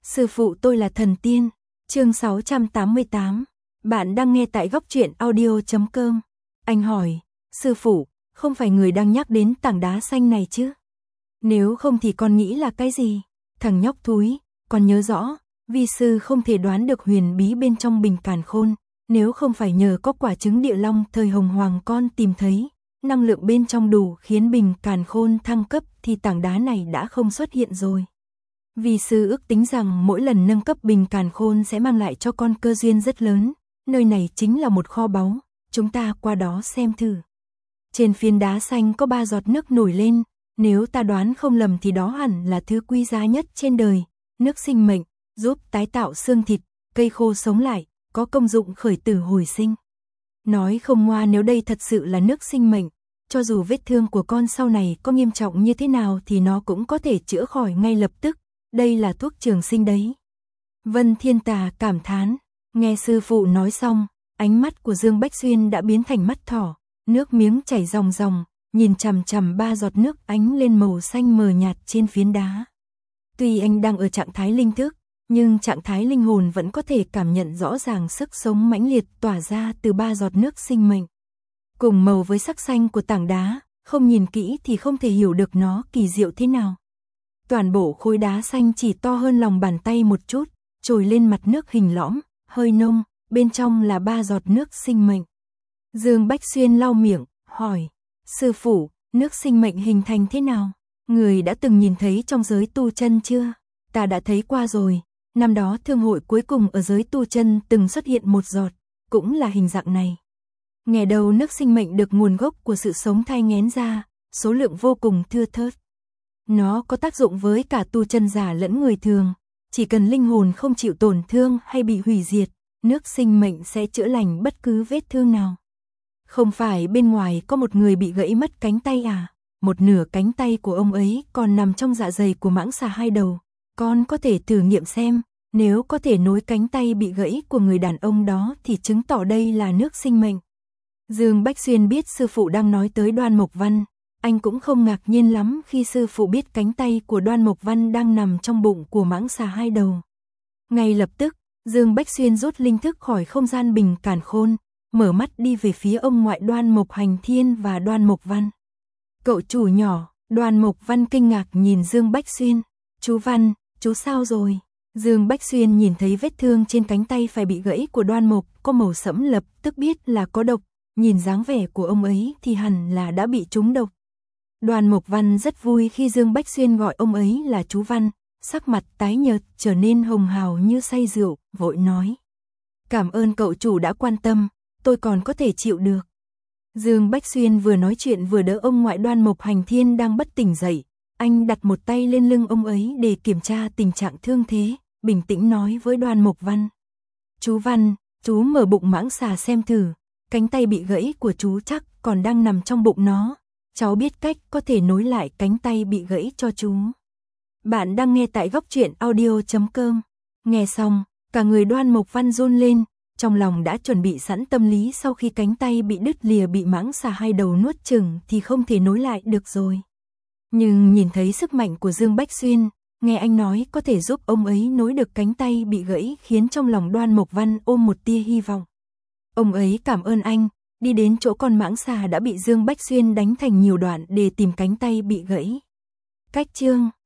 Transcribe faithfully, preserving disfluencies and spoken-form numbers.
Sư phụ tôi là thần tiên. Chương sáu trăm tám mươi tám. Bạn đang nghe tại góc truyện audio chấm com. Anh hỏi, sư phụ, không phải người đang nhắc đến tảng đá xanh này chứ? Nếu không thì con nghĩ là cái gì? Thằng nhóc thúi, con nhớ rõ, vi sư không thể đoán được huyền bí bên trong bình càn khôn. Nếu không phải nhờ có quả trứng địa long thời hồng hoàng con tìm thấy, năng lượng bên trong đủ khiến bình càn khôn thăng cấp thì tảng đá này đã không xuất hiện rồi. Vi sư ước tính rằng mỗi lần nâng cấp bình càn khôn sẽ mang lại cho con cơ duyên rất lớn, nơi này chính là một kho báu, chúng ta qua đó xem thử. Trên phiến đá xanh có ba giọt nước nổi lên, nếu ta đoán không lầm thì đó hẳn là thứ quý giá nhất trên đời, nước sinh mệnh, giúp tái tạo xương thịt, cây khô sống lại, có công dụng khởi tử hồi sinh. Nói không ngoa, nếu đây thật sự là nước sinh mệnh, cho dù vết thương của con sau này có nghiêm trọng như thế nào thì nó cũng có thể chữa khỏi ngay lập tức, đây là thuốc trường sinh đấy. Vân Thiên Tà cảm thán, nghe sư phụ nói xong, ánh mắt của Dương Bách Xuyên đã biến thành mắt thỏ, nước miếng chảy ròng ròng, nhìn chằm chằm ba giọt nước ánh lên màu xanh mờ nhạt trên phiến đá. Tuy anh đang ở trạng thái linh thức, nhưng trạng thái linh hồn vẫn có thể cảm nhận rõ ràng sức sống mãnh liệt tỏa ra từ ba giọt nước sinh mệnh. Cùng màu với sắc xanh của tảng đá, không nhìn kỹ thì không thể hiểu được nó kỳ diệu thế nào. Toàn bộ khối đá xanh chỉ to hơn lòng bàn tay một chút, trồi lên mặt nước hình lõm, hơi nông, bên trong là ba giọt nước sinh mệnh. Dương Bách Xuyên lau miệng, hỏi, sư phụ, nước sinh mệnh hình thành thế nào? Người đã từng nhìn thấy trong giới tu chân chưa? Ta đã thấy qua rồi, năm đó thương hội cuối cùng ở giới tu chân từng xuất hiện một giọt, cũng là hình dạng này. Nghe đầu nước sinh mệnh được nguồn gốc của sự sống thai nghén ra, số lượng vô cùng thưa thớt. Nó có tác dụng với cả tu chân giả lẫn người thường, chỉ cần linh hồn không chịu tổn thương hay bị hủy diệt, nước sinh mệnh sẽ chữa lành bất cứ vết thương nào. Không phải bên ngoài có một người bị gãy mất cánh tay à? Một nửa cánh tay của ông ấy còn nằm trong dạ dày của mãng xà hai đầu. Con có thể thử nghiệm xem, nếu có thể nối cánh tay bị gãy của người đàn ông đó thì chứng tỏ đây là nước sinh mệnh. Dương Bách Xuyên biết sư phụ đang nói tới Đoan Mộc Văn. Anh cũng không ngạc nhiên lắm khi sư phụ biết cánh tay của Đoan Mộc Văn đang nằm trong bụng của mãng xà hai đầu. Ngay lập tức, Dương Bách Xuyên rút linh thức khỏi không gian bình càn khôn, mở mắt đi về phía ông ngoại Đoan Mộc Hành Thiên và Đoan Mộc Văn. Cậu chủ nhỏ, Đoan Mộc Văn kinh ngạc nhìn Dương Bách Xuyên. Chú Văn, chú sao rồi? Dương Bách Xuyên nhìn thấy vết thương trên cánh tay phải bị gãy của Đoan Mộc có màu sẫm lập tức biết là có độc, nhìn dáng vẻ của ông ấy thì hẳn là đã bị trúng độc. Đoan Mộc Văn rất vui khi Dương Bách Xuyên gọi ông ấy là chú Văn, sắc mặt tái nhợt trở nên hồng hào như say rượu, vội nói. Cảm ơn cậu chủ đã quan tâm, tôi còn có thể chịu được. Dương Bách Xuyên vừa nói chuyện vừa đỡ ông ngoại Đoan Mộc Hành Thiên đang bất tỉnh dậy, anh đặt một tay lên lưng ông ấy để kiểm tra tình trạng thương thế, bình tĩnh nói với Đoan Mộc Văn. Chú Văn, chú mở bụng mãng xà xem thử, cánh tay bị gãy của chú chắc còn đang nằm trong bụng nó. Cháu biết cách có thể nối lại cánh tay bị gãy cho chú. Bạn đang nghe tại góc truyện audio chấm com. Nghe xong, cả người Đoan Mộc Văn run lên, trong lòng đã chuẩn bị sẵn tâm lý sau khi cánh tay bị đứt lìa bị mãng xà hai đầu nuốt chửng thì không thể nối lại được rồi. Nhưng nhìn thấy sức mạnh của Dương Bách Xuyên, nghe anh nói có thể giúp ông ấy nối được cánh tay bị gãy khiến trong lòng Đoan Mộc Văn ôm một tia hy vọng. Ông ấy cảm ơn anh, đi đến chỗ con mãng xà đã bị Dương Bách Xuyên đánh thành nhiều đoạn để tìm cánh tay bị gãy. Cách chương